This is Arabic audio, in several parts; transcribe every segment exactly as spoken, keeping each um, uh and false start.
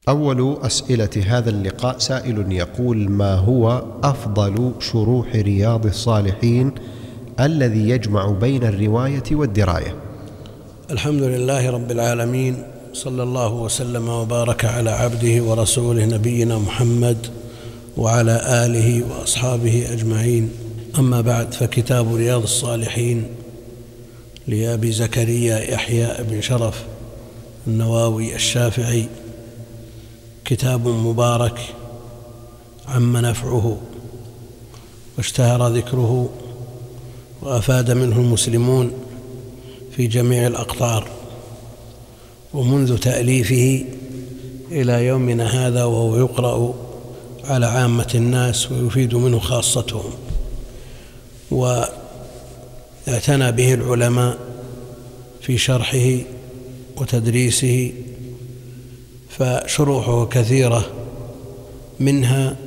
أول أسئلة هذا اللقاء سائل يقول: ما هو أفضل شروح رياض الصالحين الذي يجمع بين الرواية والدراية؟ الحمد لله رب العالمين، صلى الله وسلم وبارك على عبده ورسوله نبينا محمد وعلى آله وأصحابه أجمعين. أما بعد، فكتاب رياض الصالحين لأبي زكريا يحيى بن شرف النووي الشافعي كتاب مبارك عم نفعه واشتهر ذكره وأفاد منه المسلمون في جميع الأقطار، ومنذ تأليفه إلى يومنا هذا وهو يقرأ على عامة الناس ويفيد منه خاصتهم، واعتنى به العلماء في شرحه وتدريسه، فشروحه كثيرة، منها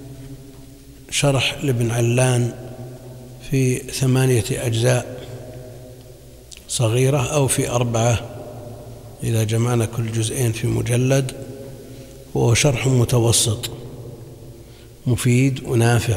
شرح لابن علان في ثمانية أجزاء صغيرة أو في أربعة إذا جمعنا كل جزئين في مجلد، وهو شرح متوسط مفيد ونافع،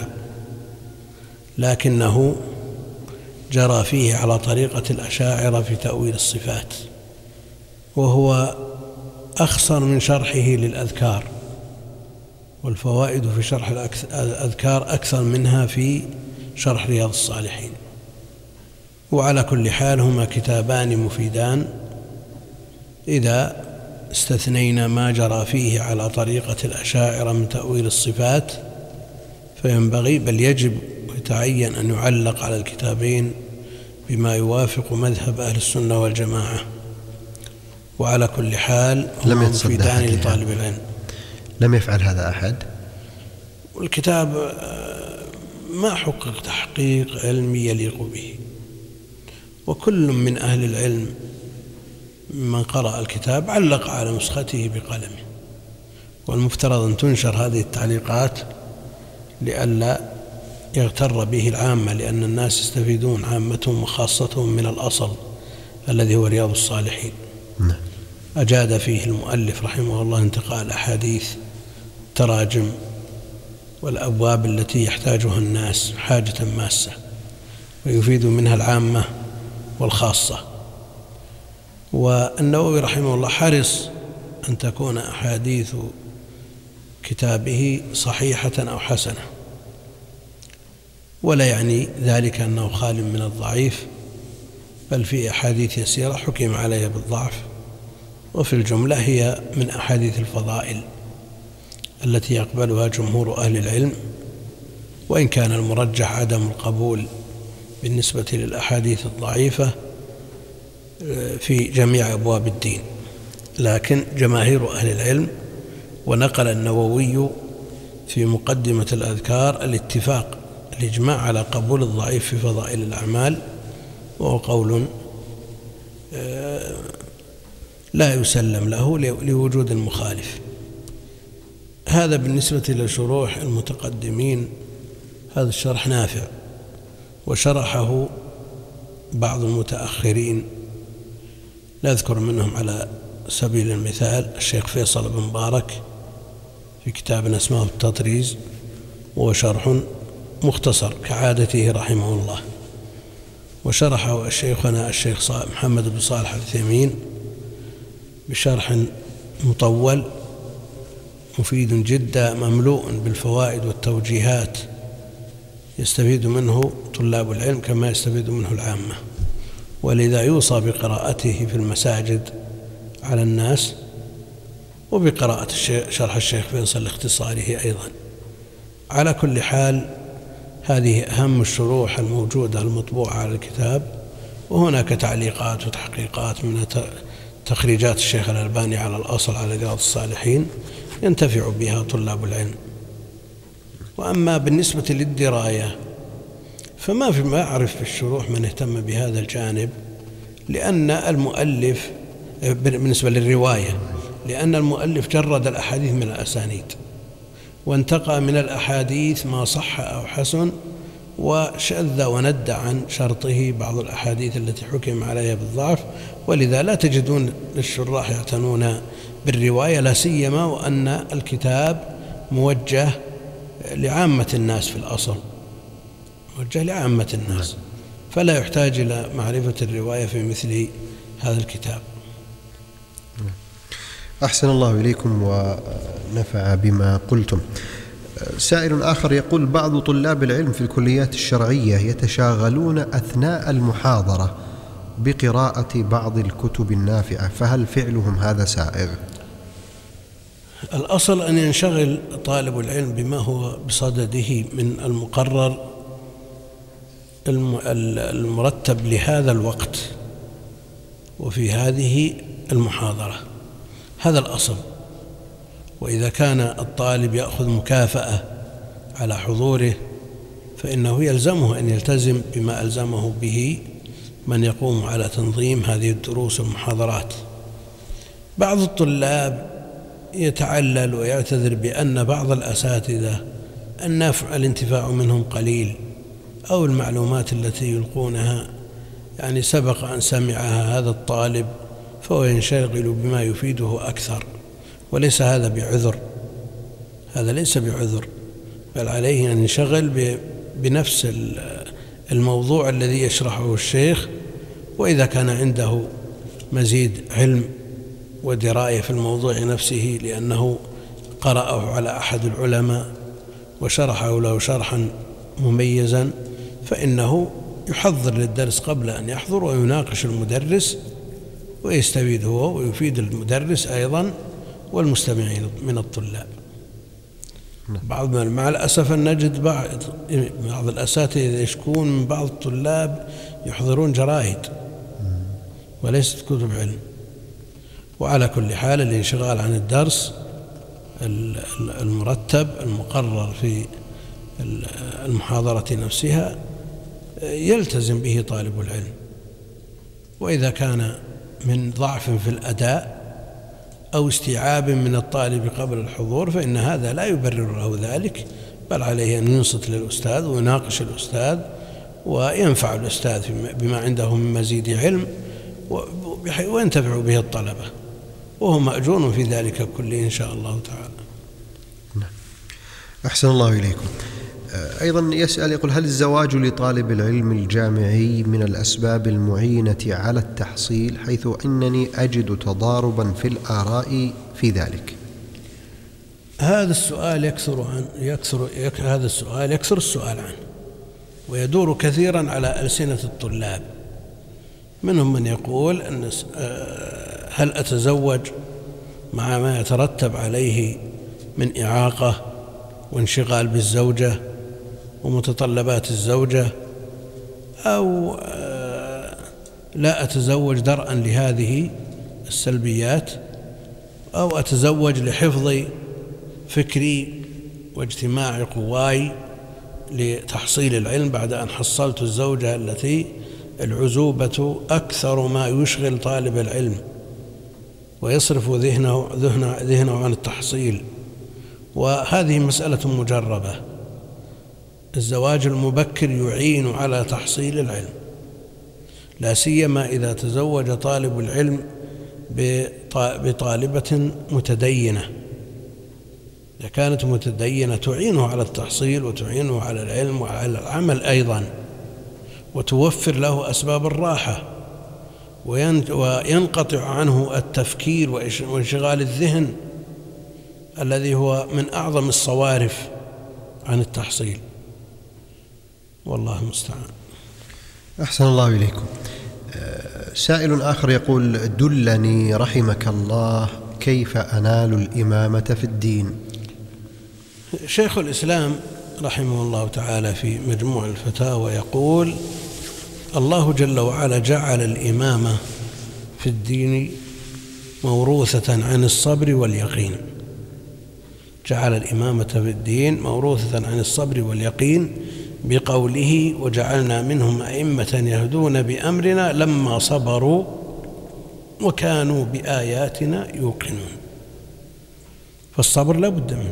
لكنه جرى فيه على طريقة الأشاعرة في تأويل الصفات، وهو أخصر من شرحه للأذكار، والفوائد في شرح الأذكار أكثر منها في شرح رياض الصالحين. وعلى كل حال هما كتابان مفيدان إذا استثنينا ما جرى فيه على طريقة الأشاعرة من تأويل الصفات، فينبغي بل يجب ويتعين أن يعلق على الكتابين بما يوافق مذهب أهل السنة والجماعة. وعلى كل حال لم هما مفيدان لطالب العلم. لم يفعل هذا أحد. والكتاب ما حقق تحقيق علمي يليق به، وكل من أهل العلم من قرأ الكتاب علق على نسخته بقلمه، والمفترض أن تنشر هذه التعليقات لئلا يغتر به العامة، لأن الناس يستفيدون عامتهم وخاصتهم من الأصل الذي هو رياض الصالحين. أجاد فيه المؤلف رحمه الله انتقاء الأحاديث، التراجم، والأبواب التي يحتاجها الناس حاجة ماسة ويفيد منها العامة والخاصة. والنووي رحمه الله حرص أن تكون أحاديث كتابه صحيحة أو حسنة، ولا يعني ذلك أنه خال من الضعيف، بل في أحاديث يسيرة حكم عليها بالضعف، وفي الجملة هي من أحاديث الفضائل التي يقبلها جمهور أهل العلم، وإن كان المرجح عدم القبول بالنسبة للأحاديث الضعيفة في جميع أبواب الدين، لكن جماهير أهل العلم. ونقل النووي في مقدمة الأذكار الاتفاق الإجماع على قبول الضعيف في فضائل الأعمال، وهو قول لا يسلم له لوجود المخالف. هذا بالنسبة لشروح المتقدمين. هذا الشرح نافع، وشرحه بعض المتأخرين، نذكر منهم على سبيل المثال الشيخ فيصل بن مبارك في كتاب اسمه التطريز، وهو شرح مختصر كعادته رحمه الله. وشرحه الشيخنا الشيخ محمد بن صالح العثيمين بشرح مطول مفيد جدا، مملوء بالفوائد والتوجيهات، يستفيد منه طلاب العلم كما يستفيد منه العامة، ولذا يوصى بقراءته في المساجد على الناس، وبقراءة شرح الشيخ فيصل لاختصاره أيضا. على كل حال هذه أهم الشروح الموجودة المطبوعة على الكتاب، وهناك تعليقات وتحقيقات من تخريجات الشيخ الألباني على الأصل على رياض الصالحين ينتفع بها طلاب العلم. وأما بالنسبة للدراية فما في ما أعرف في الشروح من اهتم بهذا الجانب، لأن المؤلف بالنسبة للرواية لأن المؤلف جرد الأحاديث من الأسانيد، وانتقى من الأحاديث ما صح أو حسن، وشذ وندى عن شرطه بعض الأحاديث التي حكم عليها بالضعف، ولذا لا تجدون للشراح يعتنون بالرواية، لا سيما وأن الكتاب موجه لعامة الناس في الأصل، موجه لعامة الناس، فلا يحتاج إلى معرفة الرواية في مثل هذا الكتاب. أحسن الله إليكم ونفع بما قلتم. سائل آخر يقول: بعض طلاب العلم في الكليات الشرعية يتشاغلون أثناء المحاضرة بقراءة بعض الكتب النافعة، فهل فعلهم هذا سائغ؟ الأصل أن ينشغل طالب العلم بما هو بصدده من المقرر المرتب لهذا الوقت وفي هذه المحاضرة، هذا الأصل. وإذا كان الطالب يأخذ مكافأة على حضوره فإنه يلزمه أن يلتزم بما ألزمه به من يقوم على تنظيم هذه الدروس والمحاضرات. بعض الطلاب يتعلل ويعتذر بأن بعض الأساتذة النفع الانتفاع منهم قليل، أو المعلومات التي يلقونها يعني سبق أن سمعها هذا الطالب فهو ينشغل بما يفيده أكثر، وليس هذا بعذر، هذا ليس بعذر، بل عليه أن ينشغل بنفس الموضوع الذي يشرحه الشيخ. وإذا كان عنده مزيد علم ودراية في الموضوع نفسه لأنه قرأه على أحد العلماء وشرحه له شرحا مميزا، فإنه يحضر للدرس قبل أن يحضر ويناقش المدرس ويستفيد هو ويفيد المدرس أيضا والمستمعين من الطلاب. بعض مع الأسف أن نجد بعض بعض الأساتذة يشكون من بعض الطلاب يحضرون جرائد وليست كتب علم. وعلى كل حال الانشغال عن الدرس المرتب المقرر في المحاضرة نفسها يلتزم به طالب العلم. وإذا كان من ضعف في الأداء أو استيعاب من الطالب قبل الحضور فإن هذا لا يبرر له ذلك، بل عليه أن ينصت للأستاذ ويناقش الأستاذ وينفع الأستاذ بما عنده من مزيد علم وينتفع به الطلبة، وهو مأجور في ذلك كله إن شاء الله تعالى. أحسن الله إليكم. أيضا يسأل يقول: هل الزواج لطالب العلم الجامعي من الأسباب المعينة على التحصيل، حيث أنني أجد تضاربا في الآراء في ذلك؟ هذا السؤال يكثر عن يكثر يك هذا السؤال يكثر السؤال عنه ويدور كثيرا على ألسنة الطلاب. منهم من يقول أن هل أتزوج مع ما يترتب عليه من إعاقة وانشغال بالزوجة ومتطلبات الزوجة، أو لا أتزوج درءا لهذه السلبيات، أو أتزوج لحفظ فكري واجتماع قواي لتحصيل العلم بعد أن حصلت الزوجة التي العزوبة أكثر ما يشغل طالب العلم ويصرف ذهنه, ذهنه, ذهنه عن التحصيل. وهذه مسألة مجربة. الزواج المبكر يعين على تحصيل العلم، لا سيما إذا تزوج طالب العلم بطالبة متدينة. إذا كانت متدينة تعينه على التحصيل وتعينه على العلم وعلى العمل أيضا، وتوفر له أسباب الراحة وينقطع عنه التفكير وانشغال الذهن الذي هو من أعظم الصوارف عن التحصيل، والله المستعان. أحسن الله إليكم. سائل آخر يقول: دلني رحمك الله كيف أنال الإمامة في الدين؟ شيخ الإسلام رحمه الله تعالى في مجموع الفتاوى يقول: الله جل وعلا جعل الإمامة في الدين موروثة عن الصبر واليقين، جعل الإمامة في الدين موروثة عن الصبر واليقين بقوله: وجعلنا منهم أئمة يهدون بأمرنا لما صبروا وكانوا بآياتنا يوقنون. فالصبر لا بد منه،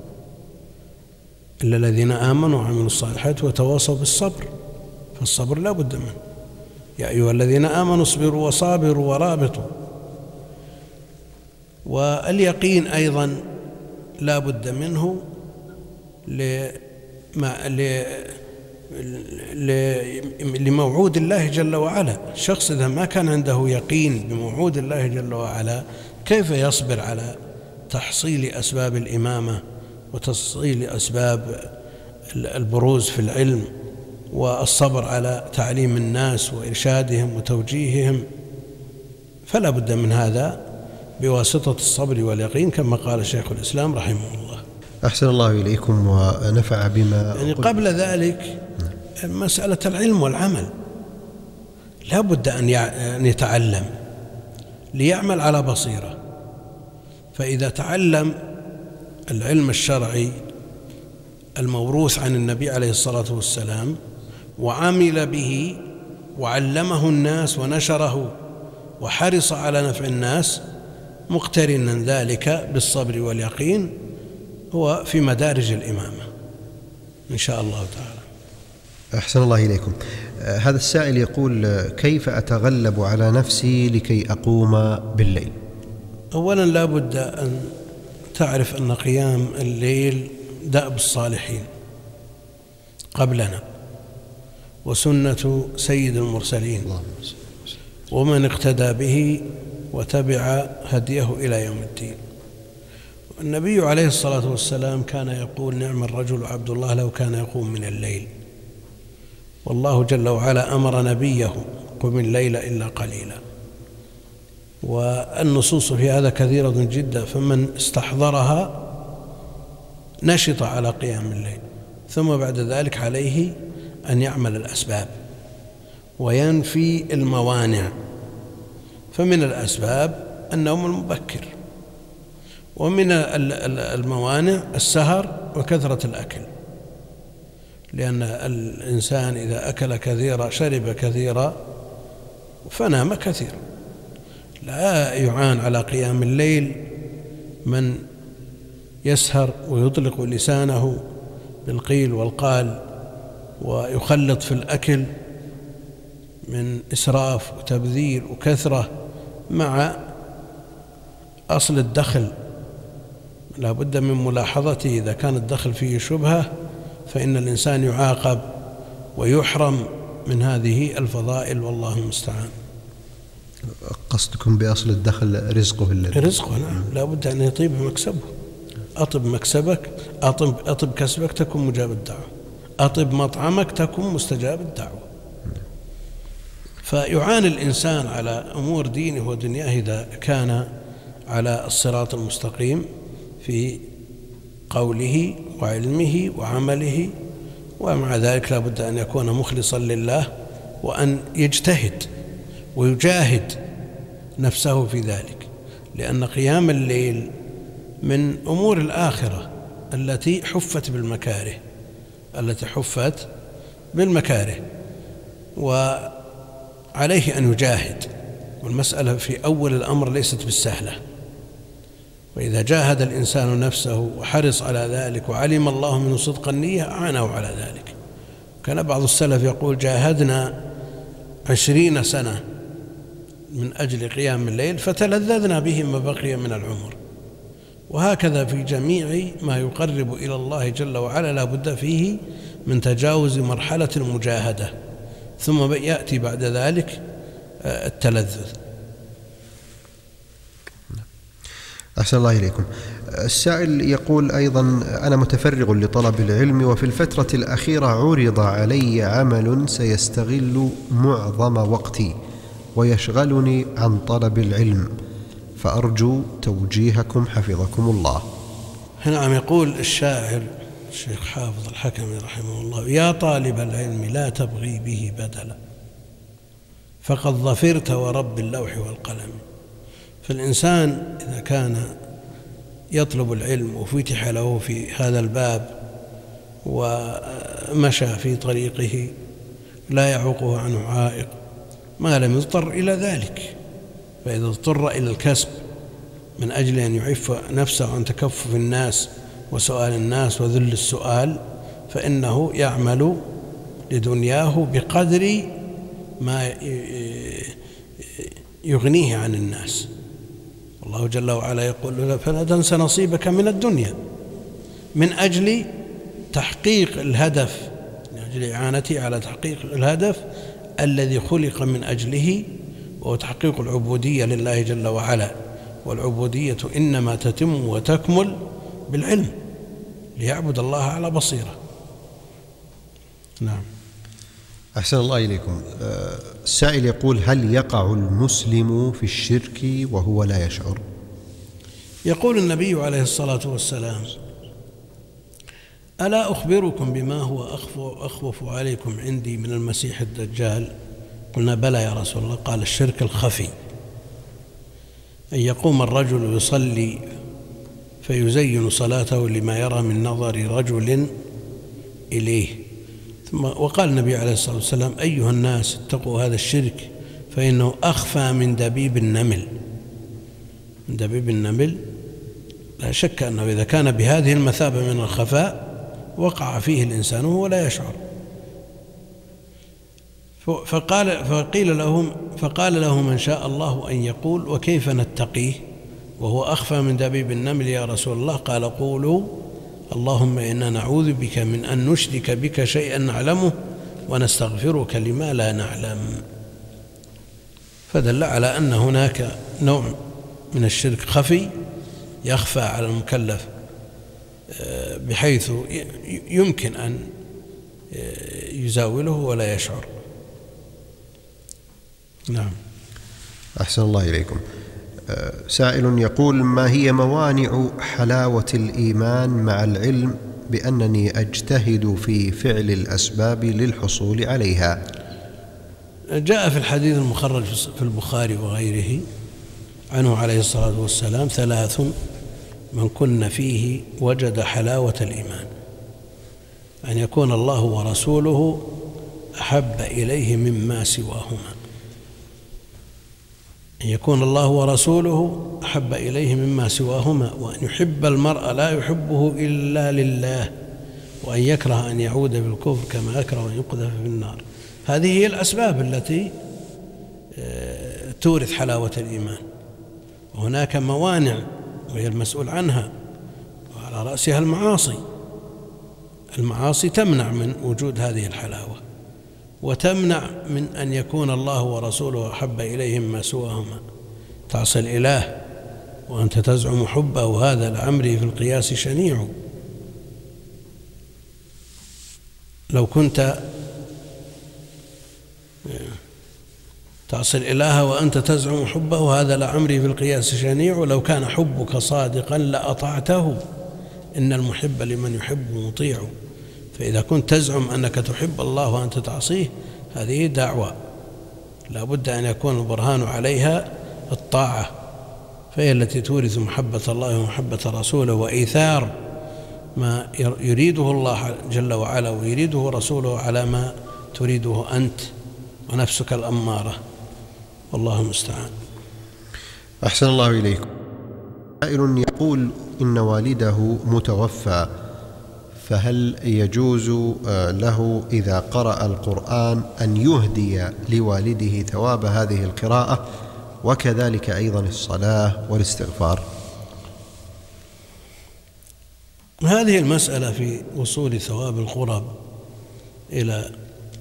إلا الذين آمنوا وعملوا الصالحات وتواصوا بالصبر، فالصبر لا بد منه. يا أيها الذين آمنوا اصبروا وصابروا ورابطوا. واليقين أيضا لا بد منه لما لموعود الله جل وعلا. الشخص إذا ما كان عنده يقين بموعود الله جل وعلا كيف يصبر على تحصيل أسباب الإمامة وتحصيل أسباب البروز في العلم والصبر على تعليم الناس وإرشادهم وتوجيههم؟ فلا بد من هذا بواسطة الصبر واليقين كما قال شيخ الإسلام رحمه الله. أحسن الله إليكم ونفع بما يعني قبل ذلك مسألة العلم والعمل لا بد أن يتعلم ليعمل على بصيرة. فإذا تعلم العلم الشرعي الموروث عن النبي عليه الصلاة والسلام وعمل به وعلمه الناس ونشره وحرص على نفع الناس مقترنا ذلك بالصبر واليقين هو في مدارج الإمامة إن شاء الله تعالى. أحسن الله إليكم. هذا السائل يقول: كيف أتغلب على نفسي لكي أقوم بالليل؟ أولا لا بد أن تعرف أن قيام الليل دأب الصالحين قبلنا وسنة سيد المرسلين ومن اقتدى به وتبع هديه إلى يوم الدين. النبي عليه الصلاة والسلام كان يقول: نعم الرجل عبد الله لو كان يقوم من الليل. والله جل وعلا أمر نبيه: قم الليل إلا قليلا. والنصوص في هذا كثيرة جدا، فمن استحضرها نشط على قيام الليل. ثم بعد ذلك عليه أن يعمل الأسباب وينفي الموانع. فمن الأسباب النوم المبكر، ومن الموانع السهر وكثرة الأكل، لأن الإنسان إذا أكل كثيرا شرب كثيرا فنام كثيرا. لا يعان على قيام الليل من يسهر ويطلق لسانه بالقيل والقال ويخلط في الأكل من إسراف وتبذير وكثرة مع أصل الدخل. لا بد من ملاحظته، إذا كان الدخل فيه شبهة فإن الإنسان يعاقب ويحرم من هذه الفضائل، والله المستعان. قصدكم بأصل الدخل رزقه الذي رزقه، نعم. لا بد أن يطيب مكسبه. أطب مكسبك، أطب, أطب كسبك تكون مجاب الدعوة، أطب مطعمك تكون مستجاب الدعوة. فيعاني الإنسان على أمور دينه ودنياه إذا كان على الصراط المستقيم في قوله وعلمه وعمله، ومع ذلك لا بد أن يكون مخلصا لله وأن يجتهد ويجاهد نفسه في ذلك، لأن قيام الليل من أمور الآخرة التي حفت بالمكاره التي حفت بالمكاره وعليه أن يجاهد. والمسألة في أول الأمر ليست بالسهلة، وإذا جاهد الإنسان نفسه وحرص على ذلك وعلم الله منه صدق النية أعانه على ذلك. كان بعض السلف يقول: جاهدنا عشرين سنة من أجل قيام الليل فتلذذنا به ما بقي من العمر. وهكذا في جميع ما يقرب إلى الله جل وعلا لا بد فيه من تجاوز مرحلة المجاهدة، ثم يأتي بعد ذلك التلذذ. أحسن الله إليكم. السائل يقول أيضا: أنا متفرغ لطلب العلم، وفي الفترة الأخيرة عرض علي عمل سيستغل معظم وقتي ويشغلني عن طلب العلم، فأرجو توجيهكم حفظكم الله. نعم. يقول الشاعر الشيخ حافظ الحكمي رحمه الله: يا طالب العلم لا تبغي به بدلا، فقد ظفرت ورب اللوح والقلم. فالإنسان إذا كان يطلب العلم وفتح له في هذا الباب ومشى في طريقه لا يعوقه عنه عائق ما لم يضطر إلى ذلك. فإذا اضطر إلى الكسب من أجل أن يعف نفسه عن تكفف الناس وسؤال الناس وذل السؤال فإنه يعمل لدنياه بقدر ما يغنيه عن الناس. الله جل وعلا يقول له فلا تنس نصيبك من الدنيا من أجل تحقيق الهدف، من أجل إعانته على تحقيق الهدف الذي خلق من أجله، وهو تحقيق العبودية لله جل وعلا. والعبودية إنما تتم وتكمل بالعلم، ليعبد الله على بصيرة. نعم. أحسن الله إليكم. السائل يقول: هل يقع المسلم في الشرك وهو لا يشعر؟ يقول النبي عليه الصلاة والسلام: ألا أخبركم بما هو أخوف عليكم عندي من المسيح الدجال؟ قلنا: بلى يا رسول الله. قال: الشرك الخفي، أن يقوم الرجل يصلي فيزين صلاته لما يرى من نظر رجل إليه. ثم وقال النبي عليه الصلاة والسلام: أيها الناس اتقوا هذا الشرك فإنه أخفى من دبيب النمل. من دبيب النمل لا شك أنه إذا كان بهذه المثابة من الخفاء وقع فيه الإنسان وهو لا يشعر. فقال فقيل لهم فقال له من شاء الله أن يقول: وكيف نتقيه وهو أخفى من دبيب النمل يا رسول الله؟ قال: قولوا: اللهم إنا نعوذ بك من أن نشرك بك شيئا نعلمه ونستغفرك لما لا نعلم. فدل على أن هناك نوع من الشرك خفي يخفى على المكلف بحيث يمكن أن يزاوله ولا يشعر. نعم. أحسن الله إليكم. سائل يقول: ما هي موانع حلاوة الإيمان مع العلم بأنني أجتهد في فعل الأسباب للحصول عليها؟ جاء في الحديث المخرج في البخاري وغيره عنه عليه الصلاة والسلام: ثلاث من كن فيه وجد حلاوة الإيمان: أن يكون الله ورسوله أحب إليه مما سواهما، أن يكون الله ورسوله أحب إليه مما سواهما، وأن يحب المرء لا يحبه إلا لله، وأن يكره أن يعود بالكفر كما يكره أن يقذف في النار. هذه هي الأسباب التي تورث حلاوة الإيمان. وهناك موانع وهي المسؤول عنها، وعلى رأسها المعاصي. المعاصي تمنع من وجود هذه الحلاوة، وتمنع من أن يكون الله ورسوله أحب إليهم ما سواهما. تعصي الإله وأنت تزعم حبه، هذا لعمري في القياس شنيع. لو كنت تعصي الإله وأنت تزعم حبه، هذا لعمري في القياس شنيع. لو كان حبك صادقا لأطعته، إن المحب لمن يحب مطيع. فإذا كنت تزعم أنك تحب الله وأنت تعصيه، هذه دعوة لا بد أن يكون البرهان عليها الطاعة، فهي التي تورث محبة الله ومحبة رسوله وإيثار ما يريده الله جل وعلا ويريده رسوله على ما تريده أنت ونفسك الأمارة. والله المستعان. أحسن الله إليكم. سائل يقول: إن والده متوفى، فهل يجوز له إذا قرأ القرآن أن يهدي لوالده ثواب هذه القراءة، وكذلك أيضا الصلاة والاستغفار؟ هذه المسألة في وصول ثواب القرب إلى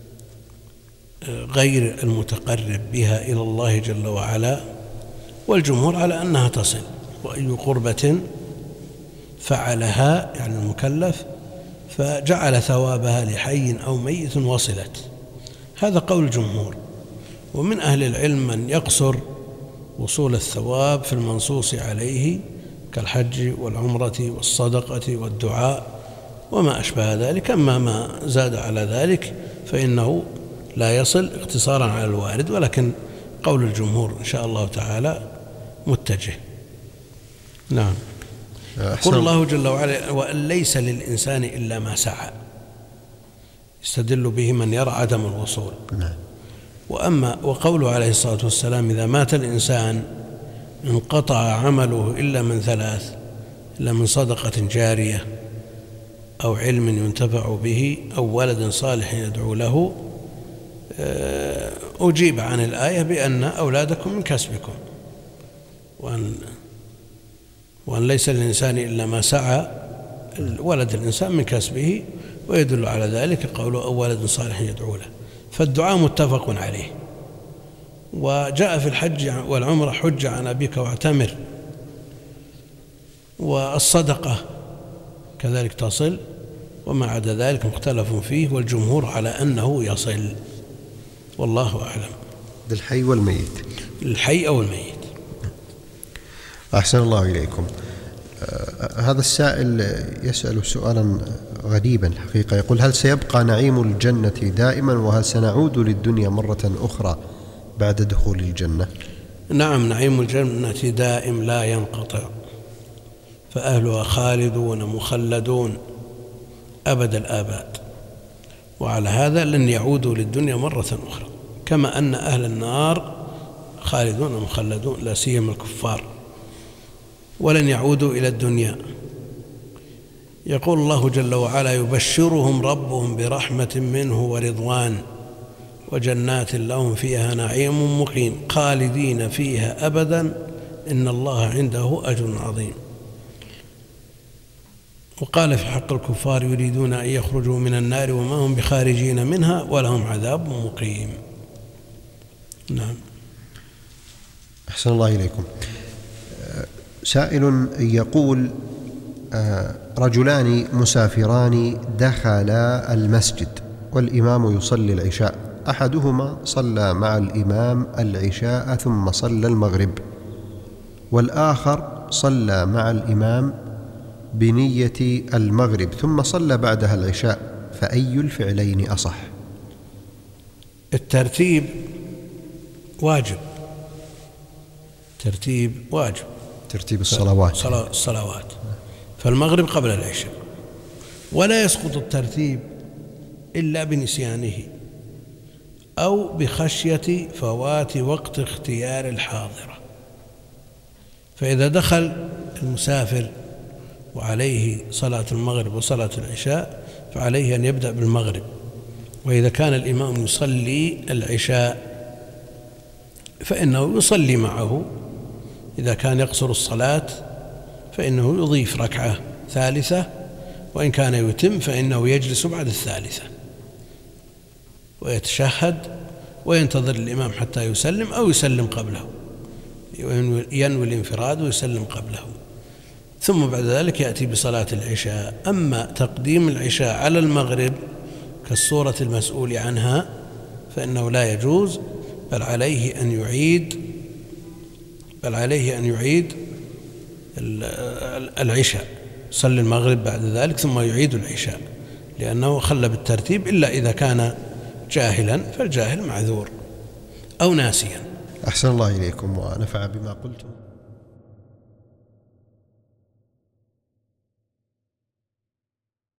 غير المتقرب بها إلى الله جل وعلا، والجمهور على أنها تصل، وأي قربة فعلها يعني المكلف فجعل ثوابها لحي أو ميت وصلت. هذا قول الجمهور. ومن أهل العلم من يقصر وصول الثواب في المنصوص عليه كالحج والعمرة والصدقة والدعاء وما أشبه ذلك. أما ما زاد على ذلك فإنه لا يصل اقتصارا على الوارد، ولكن قول الجمهور إن شاء الله تعالى متجه. نعم. يقول الله جل وعلا: وأن ليس للإنسان إلا ما سعى، يستدل به من يرى عدم الوصول. وأما وقوله عليه الصلاة والسلام: إذا مات الإنسان انقطع عمله إلا من ثلاث، إلا من صدقة جارية أو علم ينتفع به أو ولد صالح يدعو له، أجيب عن الآية بأن أولادكم من كسبكم، وأن وأن ليس للإنسان إلا ما سعى، ولد الإنسان من كسبه، ويدل على ذلك قوله أو ولد صالح يدعو له. فالدعاء متفق عليه. وجاء في الحج والعمرة حج عن أبيك واعتمر، والصدقة كذلك تصل، وما عدا ذلك مختلف فيه، والجمهور على أنه يصل، والله أعلم. للحي والميت، الحي أو الميت. أحسن الله إليكم. آه هذا السائل يسأل سؤالا غريبا الحقيقة، يقول: هل سيبقى نعيم الجنة دائما، وهل سنعود للدنيا مرة أخرى بعد دخول الجنة؟ نعم، نعيم الجنة دائم لا ينقطع، فأهلها خالدون مخلدون أبد الآباد، وعلى هذا لن يعودوا للدنيا مرة أخرى، كما أن أهل النار خالدون مخلدون لا سيما الكفار، ولن يعودوا إلى الدنيا. يقول الله جل وعلا: يبشرهم ربهم برحمة منه ورضوان وجنات لهم فيها نعيم مقيم خالدين فيها أبدا إن الله عنده أجر عظيم. وقال في حق الكفار: يريدون أن يخرجوا من النار وما هم بخارجين منها ولهم عذاب مقيم. نعم. أحسن الله إليكم. سائل يقول: رجلان مسافران دخلا المسجد والإمام يصلي العشاء، أحدهما صلى مع الإمام العشاء ثم صلى المغرب، والآخر صلى مع الإمام بنية المغرب ثم صلى بعدها العشاء، فأي الفعلين أصح؟ الترتيب واجب، ترتيب واجب، ترتيب الصلوات الصلوات فالمغرب قبل العشاء، ولا يسقط الترتيب إلا بنسيانه أو بخشية فوات وقت اختيار الحاضرة. فإذا دخل المسافر وعليه صلاة المغرب وصلاة العشاء فعليه أن يبدأ بالمغرب، وإذا كان الإمام يصلي العشاء فإنه يصلي معه، إذا كان يقصر الصلاة فإنه يضيف ركعة ثالثة، وإن كان يتم فإنه يجلس بعد الثالثة ويتشهد وينتظر الإمام حتى يسلم أو يسلم قبله، ينوي الانفراد ويسلم قبله، ثم بعد ذلك يأتي بصلاة العشاء. أما تقديم العشاء على المغرب كالصورة المسؤول عنها فإنه لا يجوز، بل عليه أن يعيد بل عليه أن يعيد العشاء، صلي المغرب بعد ذلك ثم يعيد العشاء، لأنه خل بالترتيب، إلا إذا كان جاهلا فالجاهل معذور أو ناسيا. أحسن الله إليكم ونفع بما قلتم.